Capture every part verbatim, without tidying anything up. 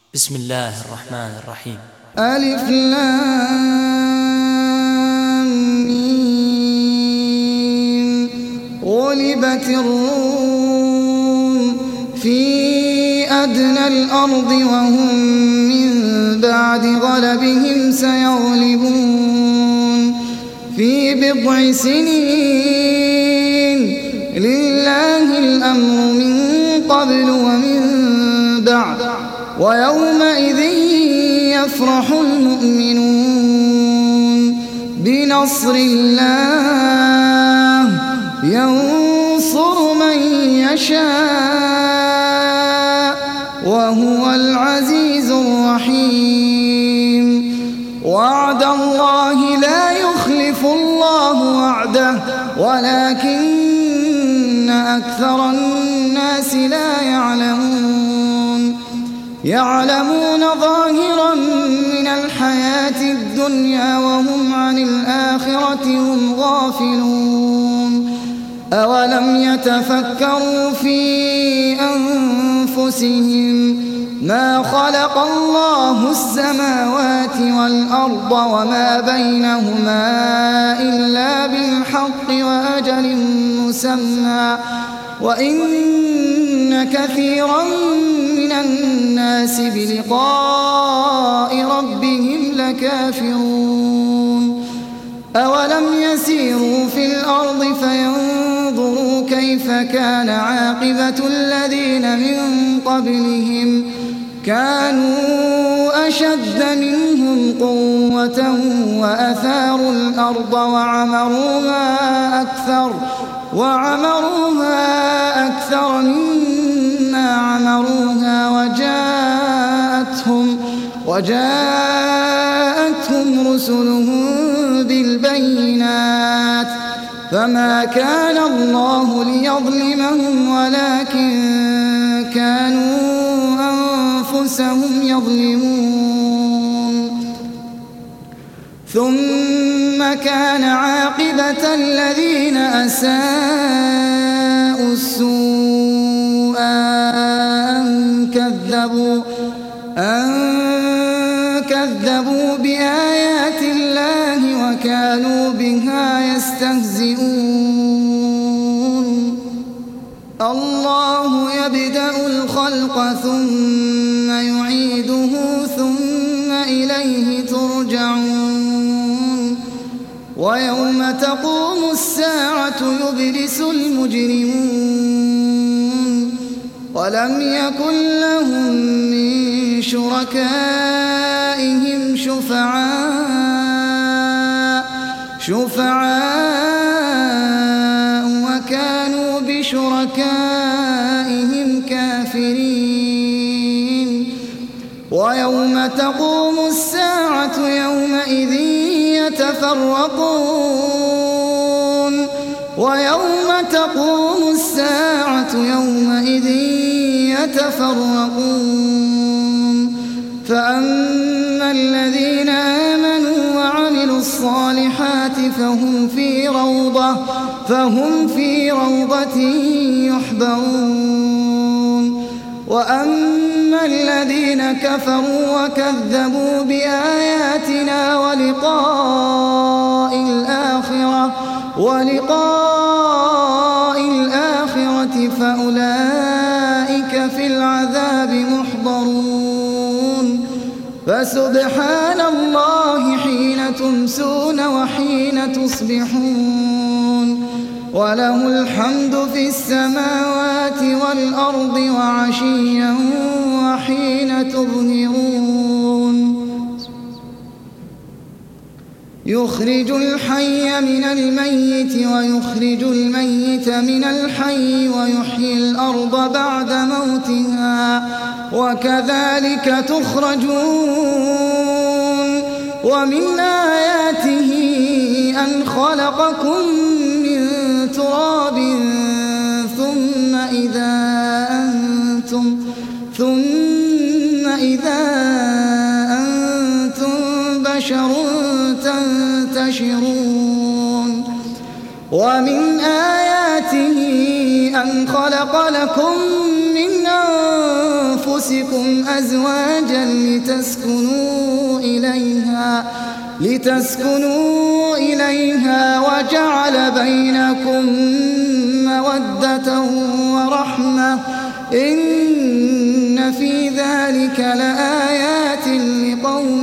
بسم الله الرحمن الرحيم. ألف لام ميم. غلبت الروم في أدنى الأرض وهم من بعد غلبهم سيغلبون في بضع سنين. لله الأمر من قبل ومن بعد ويومئذ يفرح المؤمنون بنصر الله ينصر من يشاء وهو العزيز الرحيم. وعد الله لا يخلف الله وعده ولكن أكثر الناس لا يعلمون. يعلمون ظاهرا من الحياة الدنيا وهم عن الآخرة هم غافلون. أولم يتفكروا في أنفسهم ما خلق الله السماوات والأرض وما بينهما إلا بالحق وأجل مسمى وإن كثيرا من الناس بلقاء ربهم لكافرون. أولم يسيروا في الأرض فينظروا كيف كان عاقبة الذين من قبلهم كانوا أشد منهم قوة وأثاروا الأرض وعمروها أكثر وعمروها أكثر مما عمروها وجاءتهم وجاءتهم رسلهم بالبينات فما كان الله ليظلمهم ولكن كانوا أنفسهم يظلمون. ثم كان عاقبة الذين أساءوا السوء أن كذبوا أن كذبوا بآيات الله وكانوا بها يستهزئون. الله يبدأ الخلق ثم يعيده ثم إليه ترجعون. ويوم تقوم الساعة يبلس المجرمون ولم يكن لهم من شركائهم شفعاء شفعاء وكانوا بشركائهم كافرين. ويوم تقوم الساعة يومئذ يتفرقون ويوم تقوم الساعة يومئذ يتفرقون فأما الذين آمنوا وعملوا الصالحات فهم في روضة فهم في روضة يحبرون. وأما الذين كفروا وكذبوا بآياتنا ولقاء الآخرة ولقاء الآخرة فأولئك في العذاب محضرون. فسبحان الله حين تمسون وحين تصبحون وله الحمد في السماوات والأرض وعشيا وحين تظهرون. يخرج الحي من الميت ويخرج الميت من الحي ويحيي الأرض بعد موتها وكذلك تخرجون. ومن آياته أن خلقكم من تراب ثم إذا أنتم ثم إذا أنتم بشر تنتشرون. ومن آياته أن خلق لكم من أنفسكم أنفسكم أزواجا لتسكنوا إليها لتسكنوا إليها وجعل بينكم مودة ورحمة إن في ذلك لآيات لقوم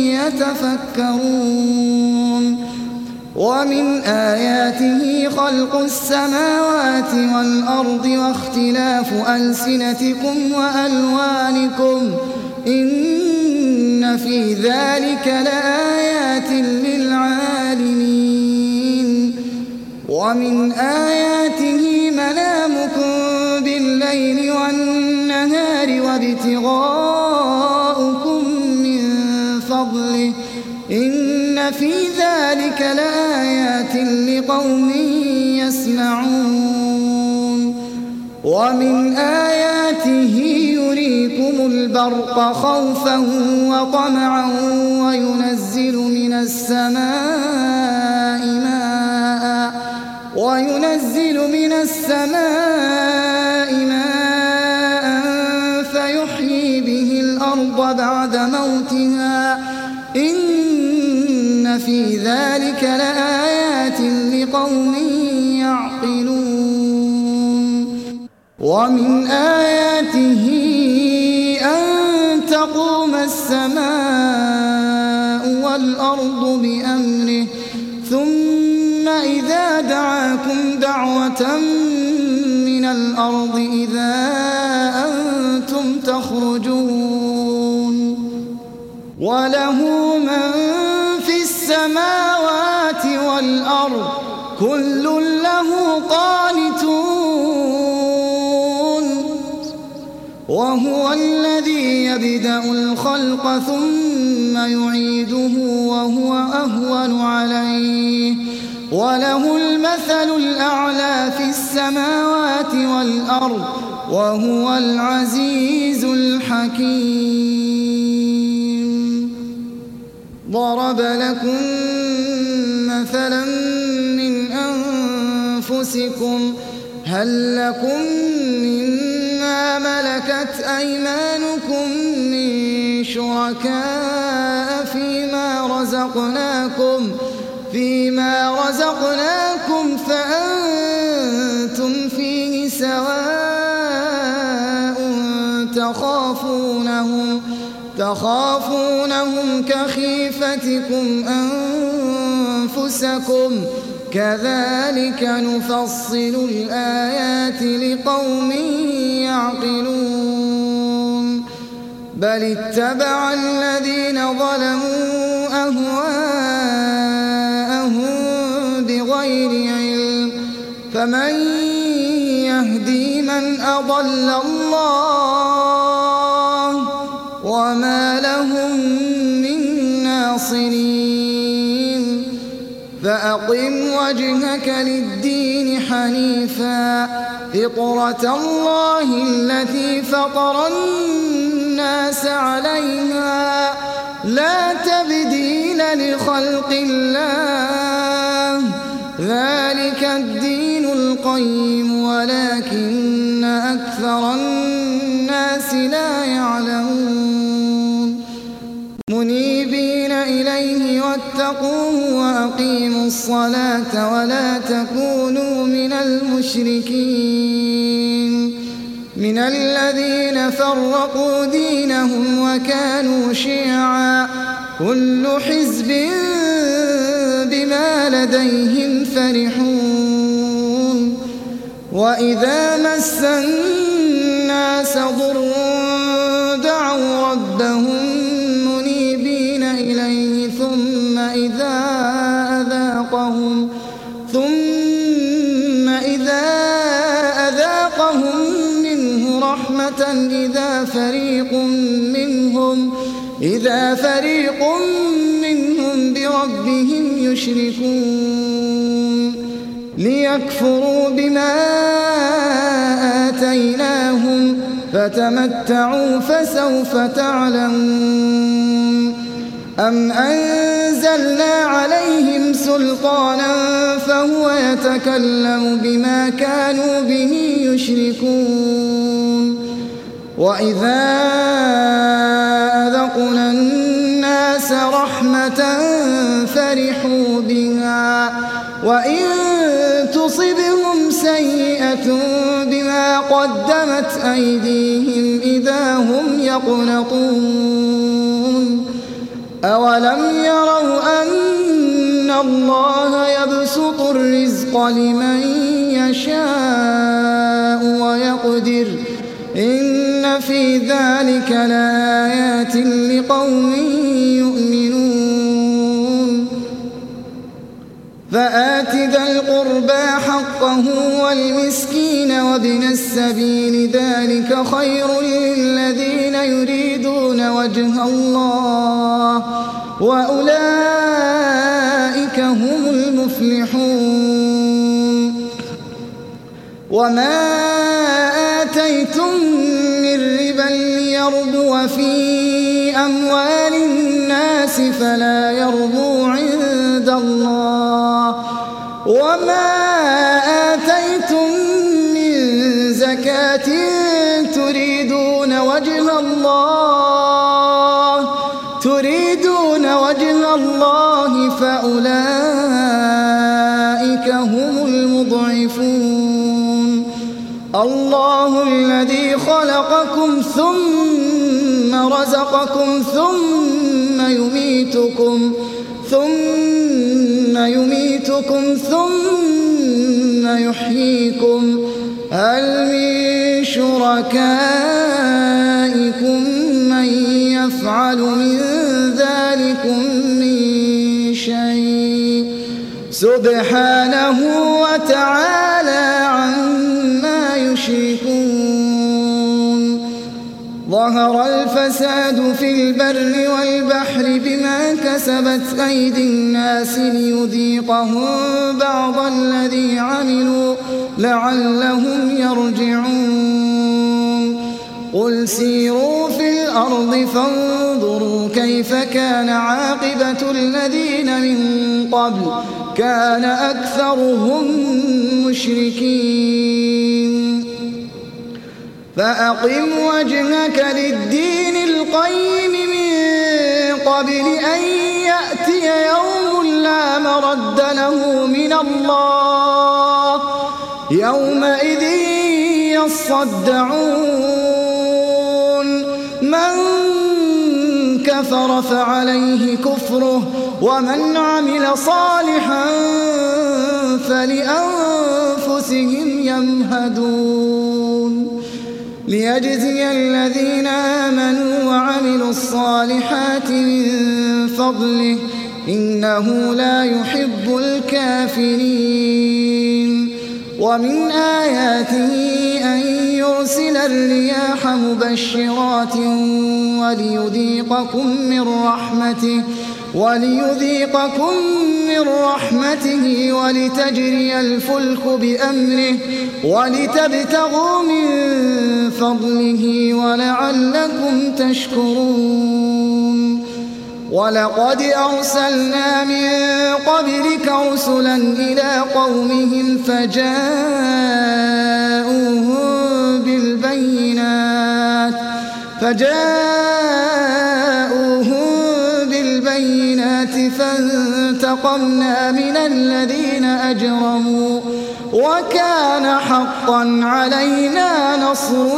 يتفكرون ومن آياته خلق السماوات والأرض واختلاف ألسنتكم وألوانكم إن في ذلك لآيات للعالمين ومن آياته منامكم بالليل والنهار وابتغاؤكم من فضله إن في ذلك لآيات لقوم يسمعون ومن آياته يريكم البرق خوفا وطمعا وينزل من السماء ماء وينزل من السماء ماء فيحيي به الأرض بعد موتها إن في ذلك لآيات لقوم يعقلون ومن آياته أن تقوم السماء والأرض بأمره ثم إذا دعاكم دعوة من الأرض إذا أنتم تخرجون وله من في السماوات والأرض كل له قانتون وهو الذي يبدأ الخلق ثم يعيده وهو أهون عليه وله المثل الأعلى في السماوات والأرض وهو العزيز الحكيم ضرب لكم مثلا من أنفسكم هل لكم مما ملكت أيمانكم من شركاء فيما رزقناكم فيما رزقناكم فأنتم فيه سواء تخافونهم تخافونهم كخيفتكم أنفسكم كذلك نفصل الآيات لقوم يعقلون بل اتبع الذين ظلموا أهواءهم بغير علم فمن يهدي من أضل الله وما لهم من ناصرين فأقم وجهك للدين حنيفا فطرة الله التي فطر الناس عليها لا تبديل لخلق الله ذلك الدين القيم ولكن أكثر الناس لا يعلمون منيبين إليه واتقوه وأقيموا الصلاة ولا تكونوا من المشركين من الذين فرقوا دينهم وكانوا شيعا كل حزب بما لديهم فرحون وإذا مس الناس ضر دعوا ربهم منيبين إليه ثم إذا أذاقهم ثم إذا أذاقهم منه رحمة إذا فريق منهم إذا فريق منهم بربهم يشركون ليكفروا بما آتيناهم فتمتعوا فسوف تعلمون أم أنزلنا عليهم سلطانا فهو يتكلم بما كانوا به يشركون وإذا أذقنا الناس رحمة فرحوا بها وإن تصبهم سيئة بما قدمت أيديهم إذا هم يقنطون أولم يروا أن الله يبسط الرزق لمن يشاء ويقدر إن في ذلك لآيات لقوم يؤمنون فآت ذا القربى حقه والمسكين وابن السبيل ذلك خير للذين يريدون وجه الله وأولئك هم المفلحون وما آتيتم من ربا ليربو في أموال الناس فلا يربو عند الله وما آتيتم من زكاة تريدون وجه الله تريدون وجه الله فأولئك هم المضعفون الله الذي خلقكم ثم رزقكم ثم يميتكم ثم يميتكم ثم يحييكم هل من شركائكم من يفعل من ذلكم من شيء سبحانه وتعالى عما يشركون ظهر الفساد في البر والبحر بما كسبت أيدي الناس ليذيقهم بعض الذي عملوا لعلهم يرجعون قل سيروا في الأرض فانظروا كيف كان عاقبة الذين من قبل كان أكثرهم مشركين فأقم وجهك للدين القيم من قبل أن يأتي يوم لا مرد له من الله يومئذ يصدعون من كفر فعليه كفره ومن عمل صالحا فلأنفسهم يمهدون ليجزي الذين آمنوا وعملوا الصالحات من فضله إنه لا يحب الكافرين ومن آياته أن يرسل الرياح مبشرات وليذيقكم من رحمته وليذيقكم من رحمته ولتجري الفلك بأمره ولتبتغوا من فضله ولعلكم تشكرون ولقد أرسلنا من قبلك رسلا إلى قومهم فجاءوهم بالبينات فجاءوهم بالبينات فانتقمنا من الذين أجرموا وكان حقا علينا نصر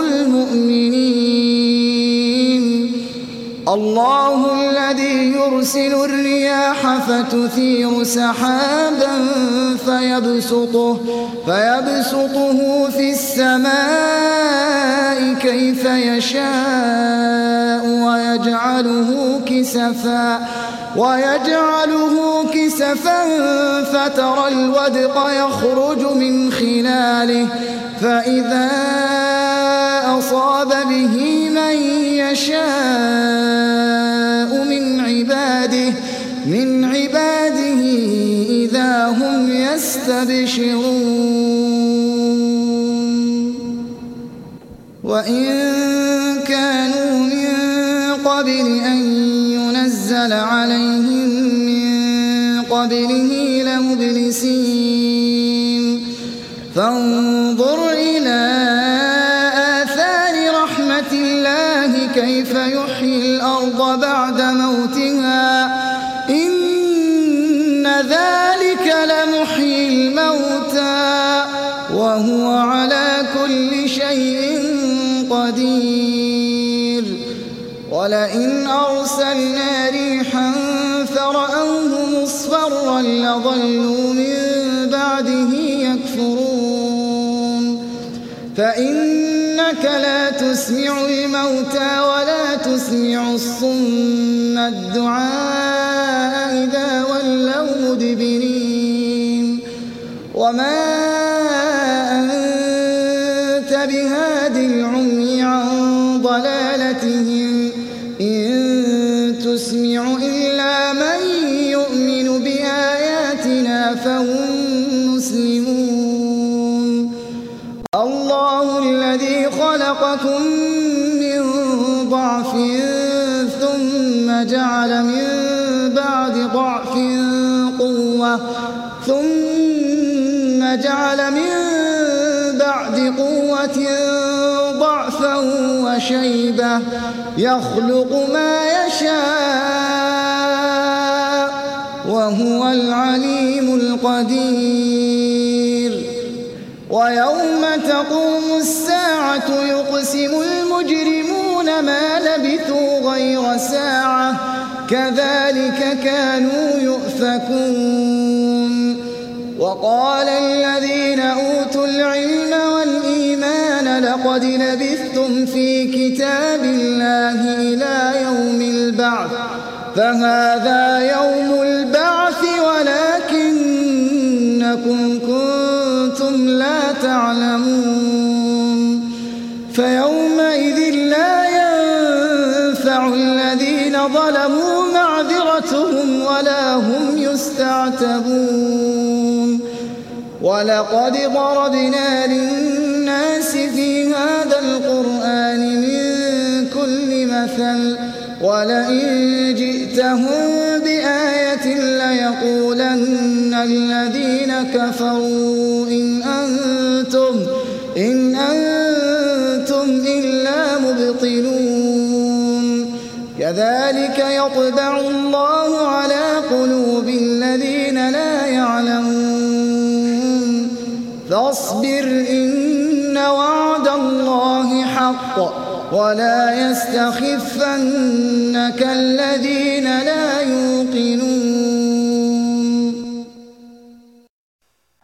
المؤمنين الله الذي يرسل الرياح فتثير سحابا فيبسطه, فيبسطه في السماء كيف يشاء ويجعله كسفا ويجعله كسفا فترى الودق يخرج من خلاله فإذا أصاب به من يشاء من عباده من عباده إذا هم يستبشرون وإن كانوا من قبل أن ينزل عليهم من قبله لمبلسين فانظر إلى آثار رحمة كيف يحيي الأرض بعد موتها إن ذلك لمحيي الموتى وهو على كل شيء قدير ولئن أرسلنا ريحا فرأوه مصفرا لظلوا من بعده يكفرون فإنك لا تسمع الموتى ولا تسمع الصم الدعاء إذا ولوا مدبرين وما أنت بهاد العمي عن ضلالتهم إن تسمع إلا من يؤمن بآياتنا فهم مسلمون الله الذي خلقكم من ضعف ثم جعل من بعد ضعف قوة ثم جعل من بعد قوة ضعفا وشيبة يخلق ما يشاء وهو العليم القدير ويوم تقوم الساعة يقسم المجرمون ما لبثوا غير ساعة كذلك كانوا يؤفكون وقال الذين أوتوا العلم والإيمان لقد لبثتم في كتاب الله إلى يوم البعث فهذا يوم البعث ولكنكم كنتم لا تعلمون فيومئذ لا ينفع الذين ظلموا معذرتهم ولا هم يستعتبون ولقد ضربنا للناس في هذا القرآن من كل مثل ولئن جئتهم بآية ليقولن الذين كفروا إن أنتم إن أنتم إلا مبطلون كذلك يطبع الله على قلوب الذين لا يعلمون فاصبر إن وعد الله حق ولا يستخفنك الذين لا يوقنون